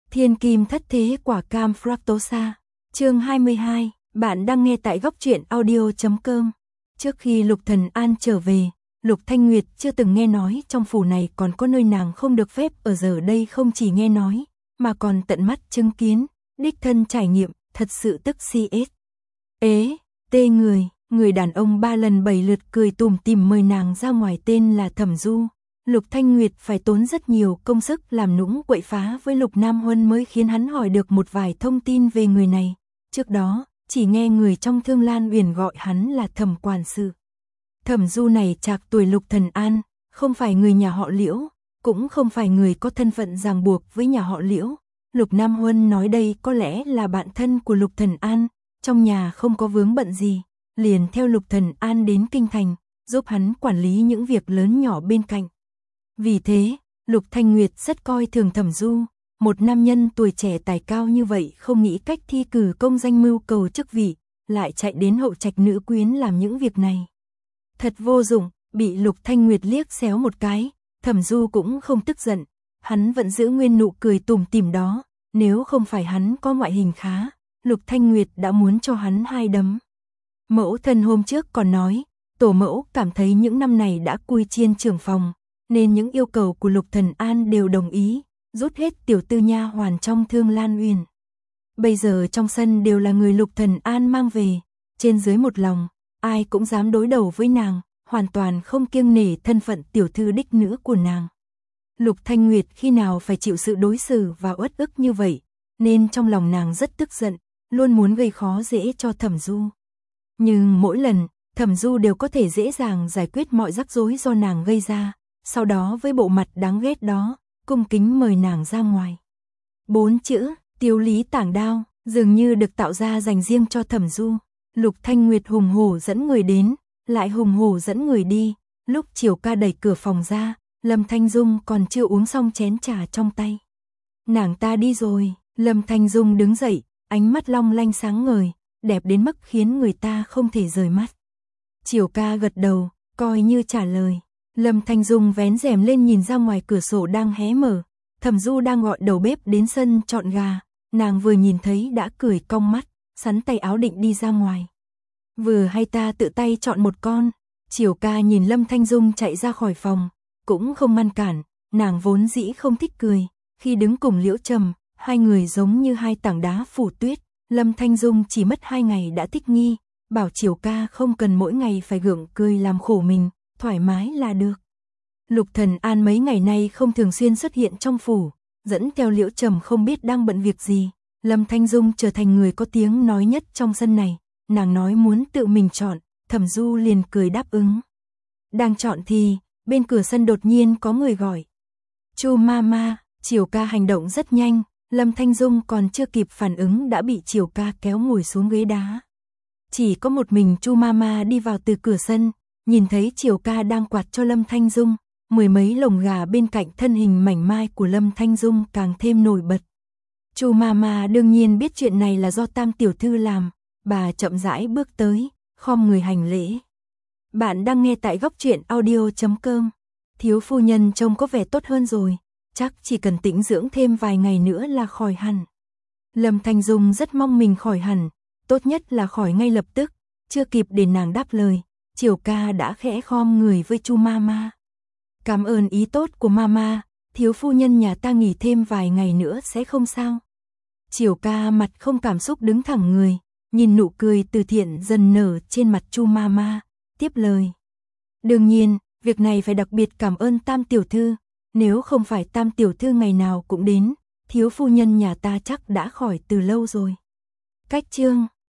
Thiên kim thất thế quả cam fructosa. Chương 22, bạn đang nghe tại góc truyện audio.com. Trước khi Lục Thần An trở về, Lục Thanh Nguyệt chưa từng nghe nói trong phủ này còn có nơi nàng không được phép ở, giờ đây không chỉ nghe nói, mà còn tận mắt chứng kiến, đích thân trải nghiệm, thật sự tức CS. Tê người đàn ông 3 lần 7 lượt cười tủm tỉm mời nàng ra ngoài, tên là Thẩm Du. Lục Thanh Nguyệt phải tốn rất nhiều công sức làm nũng quậy phá với Lục Nam Huân mới khiến hắn hỏi được một vài thông tin về người này. Trước đó, chỉ nghe người trong Thương Lan Uyển gọi hắn là Thẩm quản sự. Thẩm Du này trạc tuổi Lục Thần An, không phải người nhà họ Liễu, cũng không phải người có thân phận ràng buộc với nhà họ Liễu. Lục Nam Huân nói đây có lẽ là bạn thân của Lục Thần An, trong nhà không có vướng bận gì, liền theo Lục Thần An đến kinh thành, giúp hắn quản lý những việc lớn nhỏ bên cạnh. Vì thế, Lục Thanh Nguyệt rất coi thường Thẩm Du, một nam nhân tuổi trẻ tài cao như vậy không nghĩ cách thi cử công danh mưu cầu chức vị, lại chạy đến hậu trạch nữ quyến làm những việc này. Thật vô dụng, bị Lục Thanh Nguyệt liếc xéo một cái, Thẩm Du cũng không tức giận, hắn vẫn giữ nguyên nụ cười tủm tỉm đó, nếu không phải hắn có ngoại hình khá, Lục Thanh Nguyệt đã muốn cho hắn 2 đấm. Mẫu thân hôm trước còn nói, tổ mẫu cảm thấy những năm này đã cui chiên trưởng phòng, nên những yêu cầu của Lục Thần An đều đồng ý, rút hết tiểu tư nha hoàn trong Thương Lan Uyển. Bây giờ trong sân đều là người Lục Thần An mang về, trên dưới một lòng, ai cũng dám đối đầu với nàng, hoàn toàn không kiêng nể thân phận tiểu thư đích nữ của nàng. Lục Thanh Nguyệt khi nào phải chịu sự đối xử và uất ức như vậy, nên trong lòng nàng rất tức giận, luôn muốn gây khó dễ cho Thẩm Du. Nhưng mỗi lần, Thẩm Du đều có thể dễ dàng giải quyết mọi rắc rối do nàng gây ra, sau đó với bộ mặt đáng ghét đó, cung kính mời nàng ra ngoài. 4 chữ, Tiếu Lý Tảng Đao, dường như được tạo ra dành riêng cho Thẩm Du. Lục Thanh Nguyệt hùng hổ dẫn người đến, lại hùng hổ dẫn người đi, lúc Triều Ca đẩy cửa phòng ra, Lâm Thanh Dung còn chưa uống xong chén trà trong tay. Nàng ta đi rồi, Lâm Thanh Dung đứng dậy, ánh mắt long lanh sáng ngời, đẹp đến mức khiến người ta không thể rời mắt. Triều Ca gật đầu, coi như trả lời. Lâm Thanh Dung vén rèm lên nhìn ra ngoài cửa sổ đang hé mở, Thẩm Du đang gọi đầu bếp đến sân chọn gà, nàng vừa nhìn thấy đã cười cong mắt, sắn tay áo định đi ra ngoài. Vừa hay ta tự tay chọn một con. Triều Ca nhìn Lâm Thanh Dung chạy ra khỏi phòng, cũng không ngăn cản, nàng vốn dĩ không thích cười, khi đứng cùng Liễu Trầm, hai người giống như hai tảng đá phủ tuyết, Lâm Thanh Dung chỉ mất 2 ngày đã thích nghi, bảo Triều Ca không cần mỗi ngày phải gượng cười làm khổ mình, thoải mái là được. Lục Thần An mấy ngày nay không thường xuyên xuất hiện trong phủ, dẫn theo Liễu Trầm không biết đang bận việc gì, Lâm Thanh Dung trở thành người có tiếng nói nhất trong sân này, nàng nói muốn tự mình chọn, Thẩm Du liền cười đáp ứng. Đang chọn thì, bên cửa sân đột nhiên có người gọi. Chu Mama. Triều Ca hành động rất nhanh, Lâm Thanh Dung còn chưa kịp phản ứng đã bị Triều Ca kéo ngồi xuống ghế đá. Chỉ có một mình Chu Mama đi vào từ cửa sân, nhìn thấy Triều Ca đang quạt cho Lâm Thanh Dung, 10 mấy lồng gà bên cạnh thân hình mảnh mai của Lâm Thanh Dung càng thêm nổi bật. Chu Mama đương nhiên biết chuyện này là do Tam tiểu thư làm, bà chậm rãi bước tới, khom người hành lễ. Bạn đang nghe tại góc truyện audio.com. Thiếu phu nhân trông có vẻ tốt hơn rồi, chắc chỉ cần tĩnh dưỡng thêm vài ngày nữa là khỏi hẳn. Lâm Thanh Dung rất mong mình khỏi hẳn, tốt nhất là khỏi ngay lập tức, chưa kịp để nàng đáp lời, Triều Ca đã khẽ khom người với Chu Mama. Cảm ơn ý tốt của Mama, thiếu phu nhân nhà ta nghỉ thêm vài ngày nữa sẽ không sao. Triều Ca mặt không cảm xúc đứng thẳng người, nhìn nụ cười từ thiện dần nở trên mặt Chu Mama, tiếp lời. Đương nhiên, việc này phải đặc biệt cảm ơn Tam tiểu thư, nếu không phải Tam tiểu thư ngày nào cũng đến, thiếu phu nhân nhà ta chắc đã khỏi từ lâu rồi. Cách chương